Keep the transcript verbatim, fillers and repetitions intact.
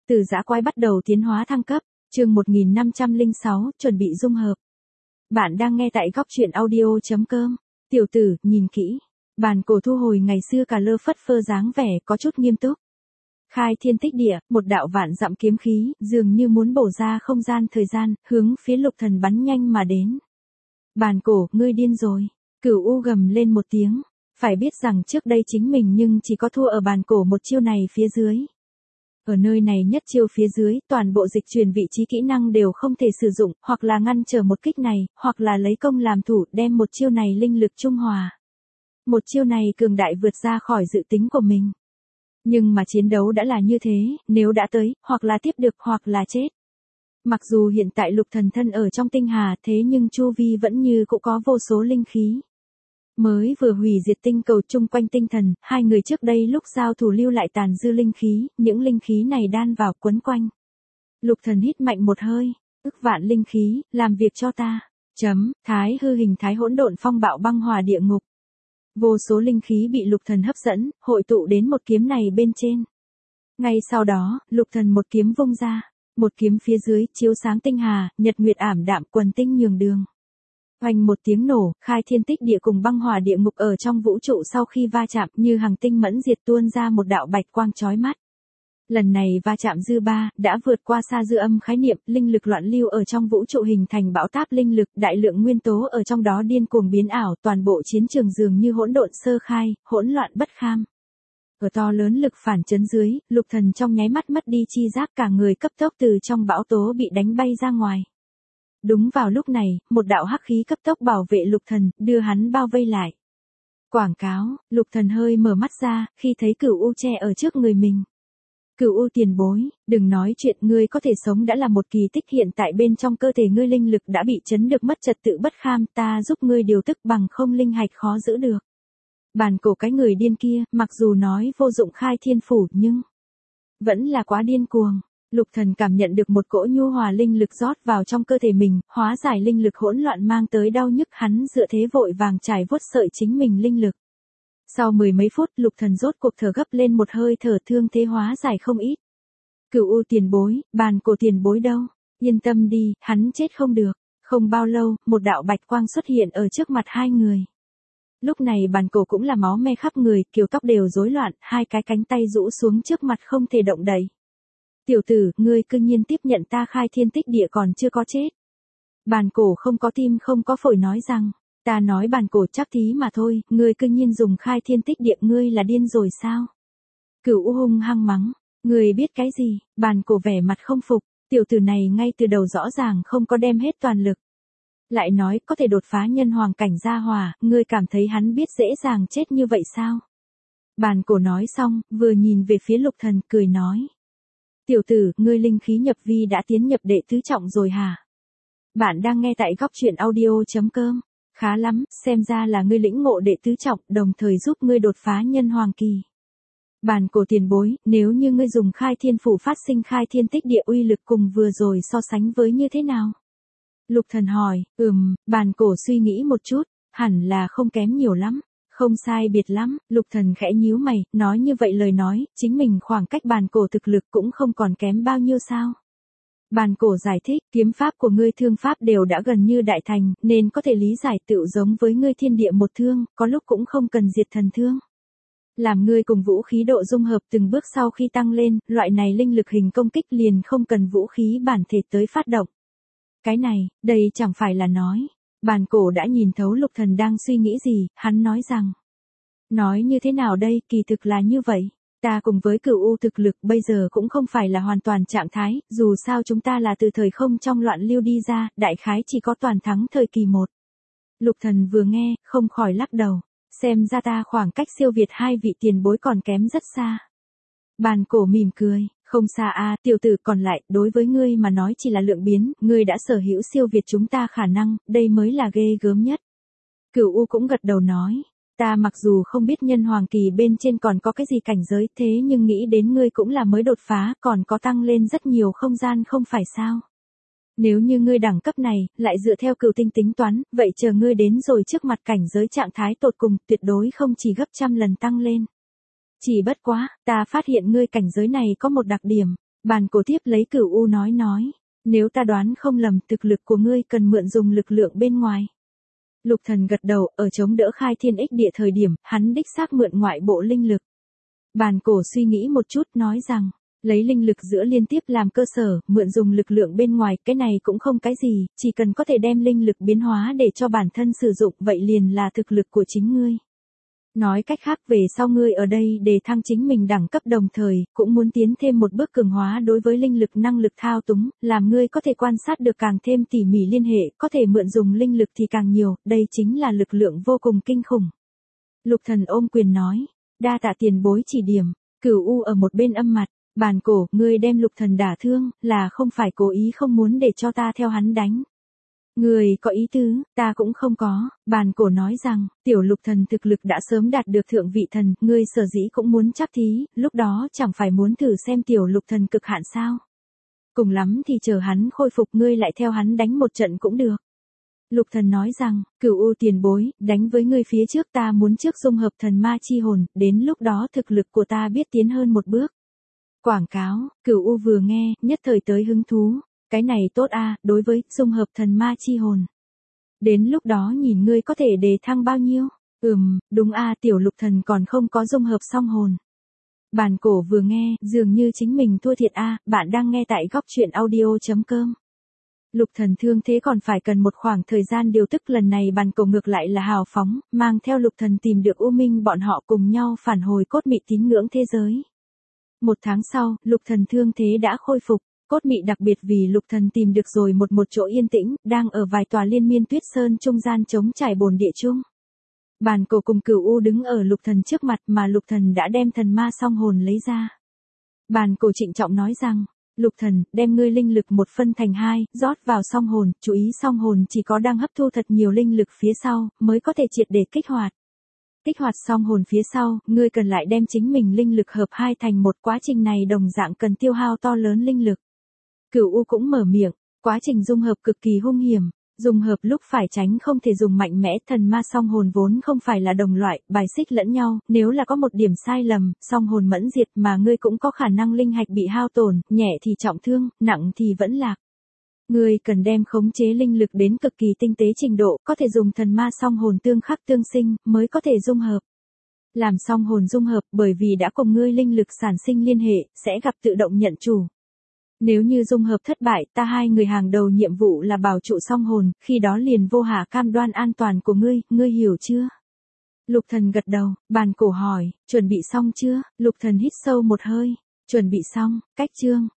Từ dã quái bắt đầu tiến hóa thăng cấp, chương một nghìn năm trăm lẻ sáu, chuẩn bị dung hợp. Bạn đang nghe tại góc truyện audio.com. Tiểu tử, nhìn kỹ. Bàn cổ thu hồi ngày xưa cà lơ phất phơ dáng vẻ có chút nghiêm túc. Khai thiên tích địa, một đạo vạn dặm kiếm khí, dường như muốn bổ ra không gian thời gian, hướng phía Lục Thần bắn nhanh mà đến. Bàn cổ, ngươi điên rồi. Cửu U gầm lên một tiếng. Phải biết rằng trước đây chính mình nhưng chỉ có thua ở bàn cổ một chiêu này phía dưới. Ở nơi này nhất chiêu phía dưới, toàn bộ dịch chuyển vị trí kỹ năng đều không thể sử dụng, hoặc là ngăn trở một kích này, hoặc là lấy công làm thủ đem một chiêu này linh lực trung hòa. Một chiêu này cường đại vượt ra khỏi dự tính của mình. Nhưng mà chiến đấu đã là như thế, nếu đã tới, hoặc là tiếp được hoặc là chết. Mặc dù hiện tại Lục Thần thân ở trong tinh hà thế nhưng chu vi vẫn như cũng có vô số linh khí. Mới vừa hủy diệt tinh cầu chung quanh tinh thần, hai người trước đây lúc giao thủ lưu lại tàn dư linh khí, những linh khí này đan vào quấn quanh. Lục Thần hít mạnh một hơi, ức vạn linh khí, làm việc cho ta. Chấm, thái hư hình thái hỗn độn phong bạo băng hòa địa ngục. Vô số linh khí bị Lục Thần hấp dẫn, hội tụ đến một kiếm này bên trên. Ngay sau đó, Lục Thần một kiếm vung ra, một kiếm phía dưới chiếu sáng tinh hà, nhật nguyệt ảm đạm quần tinh nhường đường. Oanh một tiếng nổ, khai thiên tích địa cùng băng hòa địa ngục ở trong vũ trụ sau khi va chạm như hàng tinh mẫn diệt tuôn ra một đạo bạch quang chói mắt. Lần này va chạm dư ba, đã vượt qua xa dư âm khái niệm, linh lực loạn lưu ở trong vũ trụ hình thành bão táp linh lực, đại lượng nguyên tố ở trong đó điên cuồng biến ảo, toàn bộ chiến trường dường như hỗn độn sơ khai, hỗn loạn bất kham. Ở to lớn lực phản chấn dưới, Lục Thần trong nháy mắt mất đi chi giác, cả người cấp tốc từ trong bão tố bị đánh bay ra ngoài. Đúng vào lúc này, một đạo hắc khí cấp tốc bảo vệ Lục Thần, đưa hắn bao vây lại. Quảng cáo, Lục Thần hơi mở mắt ra, khi thấy Cửu U che ở trước người mình. Cửu U tiền bối, đừng nói chuyện, ngươi có thể sống đã là một kỳ tích, hiện tại bên trong cơ thể ngươi linh lực đã bị chấn được mất trật tự bất kham, ta giúp ngươi điều tức, bằng không linh hạch khó giữ được. Bàn cổ cái người điên kia, mặc dù nói vô dụng khai thiên phủ nhưng vẫn là quá điên cuồng. Lục Thần cảm nhận được một cỗ nhu hòa linh lực rót vào trong cơ thể mình, hóa giải linh lực hỗn loạn mang tới đau nhức, hắn dựa thế vội vàng trải vuốt sợi chính mình linh lực. Sau mười mấy phút, Lục Thần rốt cuộc thở gấp lên một hơi, thở thương thế hóa giải không ít. Cửu U tiền bối, bàn cổ tiền bối đâu? Yên tâm đi, hắn chết không được. Không bao lâu, một đạo bạch quang xuất hiện ở trước mặt hai người. Lúc này bàn cổ cũng là máu me khắp người, kiểu tóc đều rối loạn, hai cái cánh tay rũ xuống trước mặt không thể động đậy. Tiểu tử, ngươi cư nhiên tiếp nhận ta khai thiên tích địa còn chưa có chết. Bàn cổ không có tim không có phổi nói rằng, ta nói bàn cổ chắc thí mà thôi, ngươi cư nhiên dùng khai thiên tích địa, ngươi là điên rồi sao? Cửu U hung hăng mắng, ngươi biết cái gì? Bàn cổ vẻ mặt không phục, tiểu tử này ngay từ đầu rõ ràng không có đem hết toàn lực. Lại nói có thể đột phá nhân hoàng cảnh gia hòa, ngươi cảm thấy hắn biết dễ dàng chết như vậy sao? Bàn cổ nói xong, vừa nhìn về phía Lục Thần cười nói. Tiểu tử, ngươi linh khí nhập vi đã tiến nhập đệ tứ trọng rồi hả? Bạn đang nghe tại góc truyện audio.com. Khá lắm, xem ra là ngươi lĩnh ngộ đệ tứ trọng, đồng thời giúp ngươi đột phá nhân hoàng kỳ. Bàn cổ tiền bối, nếu như ngươi dùng khai thiên phủ phát sinh khai thiên tích địa, uy lực cùng vừa rồi so sánh với như thế nào? Lục Thần hỏi, ừm, bàn cổ suy nghĩ một chút, hẳn là không kém nhiều lắm. Không sai biệt lắm, Lục Thần khẽ nhíu mày, nói như vậy lời nói, chính mình khoảng cách bàn cổ thực lực cũng không còn kém bao nhiêu sao. Bàn cổ giải thích, kiếm pháp của ngươi thương pháp đều đã gần như đại thành, nên có thể lý giải tựu giống với ngươi thiên địa một thương, có lúc cũng không cần diệt thần thương. Làm ngươi cùng vũ khí độ dung hợp từng bước sau khi tăng lên, loại này linh lực hình công kích liền không cần vũ khí bản thể tới phát động. Cái này, đây chẳng phải là nói. Bàn cổ đã nhìn thấu Lục Thần đang suy nghĩ gì, hắn nói rằng. Nói như thế nào đây, kỳ thực là như vậy. Ta cùng với Cửu U thực lực bây giờ cũng không phải là hoàn toàn trạng thái, dù sao chúng ta là từ thời không trong loạn lưu đi ra, đại khái chỉ có toàn thắng thời kỳ một. Lục Thần vừa nghe, không khỏi lắc đầu. Xem ra ta khoảng cách siêu việt hai vị tiền bối còn kém rất xa. Bàn cổ mỉm cười. Không xa a, à, tiểu tử, còn lại, đối với ngươi mà nói chỉ là lượng biến, ngươi đã sở hữu siêu việt chúng ta khả năng, đây mới là ghê gớm nhất. Cửu U cũng gật đầu nói, ta mặc dù không biết nhân hoàng kỳ bên trên còn có cái gì cảnh giới, thế nhưng nghĩ đến ngươi cũng là mới đột phá, còn có tăng lên rất nhiều không gian không phải sao. Nếu như ngươi đẳng cấp này, lại dựa theo cửu tinh tính toán, vậy chờ ngươi đến rồi trước mặt cảnh giới trạng thái tột cùng, tuyệt đối không chỉ gấp trăm lần tăng lên. Chỉ bất quá, ta phát hiện ngươi cảnh giới này có một đặc điểm, Bàn cổ tiếp lấy Cửu U nói nói, nếu ta đoán không lầm thực lực của ngươi cần mượn dùng lực lượng bên ngoài. Lục Thần gật đầu, ở chống đỡ khai thiên ích địa thời điểm, hắn đích xác mượn ngoại bộ linh lực. Bàn cổ suy nghĩ một chút nói rằng, lấy linh lực giữa liên tiếp làm cơ sở, mượn dùng lực lượng bên ngoài, cái này cũng không cái gì, chỉ cần có thể đem linh lực biến hóa để cho bản thân sử dụng, vậy liền là thực lực của chính ngươi. Nói cách khác, về sau ngươi ở đây để thăng chính mình đẳng cấp đồng thời, cũng muốn tiến thêm một bước cường hóa đối với linh lực năng lực thao túng, làm ngươi có thể quan sát được càng thêm tỉ mỉ liên hệ, có thể mượn dùng linh lực thì càng nhiều, đây chính là lực lượng vô cùng kinh khủng. Lục Thần ôm quyền nói, đa tạ tiền bối chỉ điểm. Cửu U ở một bên âm mặt, bàn cổ, ngươi đem Lục Thần đả thương, là không phải cố ý không muốn để cho ta theo hắn đánh. Người có ý tứ, ta cũng không có. Bàn cổ nói rằng, tiểu Lục Thần thực lực đã sớm đạt được thượng vị thần, ngươi sở dĩ cũng muốn chắc thí, lúc đó chẳng phải muốn thử xem tiểu Lục Thần cực hạn sao. Cùng lắm thì chờ hắn khôi phục ngươi lại theo hắn đánh một trận cũng được. Lục Thần nói rằng, Cửu U tiền bối, đánh với ngươi phía trước ta muốn trước dung hợp thần ma chi hồn, đến lúc đó thực lực của ta biết tiến hơn một bước. Quảng cáo, Cửu U vừa nghe, nhất thời tới hứng thú. Cái này tốt a, đối với dung hợp thần ma chi hồn. Đến lúc đó nhìn ngươi có thể đề thăng bao nhiêu? Ừm, đúng a, tiểu Lục Thần còn không có dung hợp song hồn. Bàn cổ vừa nghe, dường như chính mình thua thiệt a, bạn đang nghe tại góc truyện audio chấm com. Lục Thần thương thế còn phải cần một khoảng thời gian điều tức, lần này bàn cổ ngược lại là hào phóng, mang theo Lục Thần tìm được U Minh, bọn họ cùng nhau phản hồi cốt mị tín ngưỡng thế giới. Một tháng sau, Lục Thần thương thế đã khôi phục. Cốt mị đặc biệt vì Lục Thần tìm được rồi một một chỗ yên tĩnh, đang ở vài tòa liên miên tuyết sơn trung gian chống trải bồn địa chung. Bàn cổ cùng Cửu U đứng ở Lục Thần trước mặt mà Lục Thần đã đem thần ma song hồn lấy ra. Bàn cổ trịnh trọng nói rằng, Lục Thần, đem ngươi linh lực một phân thành hai, rót vào song hồn, chú ý song hồn chỉ có đang hấp thu thật nhiều linh lực phía sau, mới có thể triệt để kích hoạt. Kích hoạt song hồn phía sau, ngươi cần lại đem chính mình linh lực hợp hai thành một, quá trình này đồng dạng cần tiêu hao to lớn linh lực. Cửu U cũng mở miệng, quá trình dung hợp cực kỳ hung hiểm, dùng hợp lúc phải tránh không thể dùng mạnh mẽ, thần ma song hồn vốn không phải là đồng loại, bài xích lẫn nhau, nếu là có một điểm sai lầm, song hồn mẫn diệt mà ngươi cũng có khả năng linh hạch bị hao tổn, nhẹ thì trọng thương, nặng thì vẫn lạc. Ngươi cần đem khống chế linh lực đến cực kỳ tinh tế trình độ, có thể dùng thần ma song hồn tương khắc tương sinh, mới có thể dung hợp. Làm song hồn dung hợp, bởi vì đã cùng ngươi linh lực sản sinh liên hệ, sẽ gặp tự động nhận chủ. Nếu như dung hợp thất bại, ta hai người hàng đầu nhiệm vụ là bảo trụ song hồn, khi đó liền vô hạ cam đoan an toàn của ngươi, ngươi hiểu chưa? Lục Thần gật đầu, bàn cổ hỏi, chuẩn bị xong chưa? Lục Thần hít sâu một hơi, chuẩn bị xong, cách chương.